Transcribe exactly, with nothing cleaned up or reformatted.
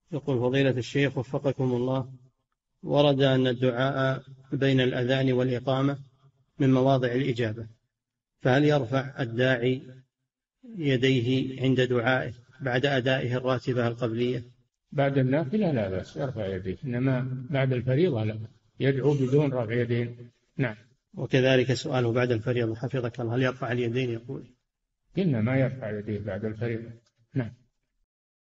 يقول فضيلة الشيخ وفقكم الله، ورد أن الدعاء بين الأذان والإقامة من مواضع الإجابة، فهل يرفع الداعي يديه عند دعائه بعد أدائه الراتبة القبلية؟ بعد النافلة لا بأس يرفع يديه، إنما بعد الفريضة لا، يدعو بدون رفع يدين. نعم. وكذلك سؤاله بعد الفريضة حفظك الله، هل يرفع اليدين؟ يقول إنما يرفع يديه بعد الفريضة. نعم.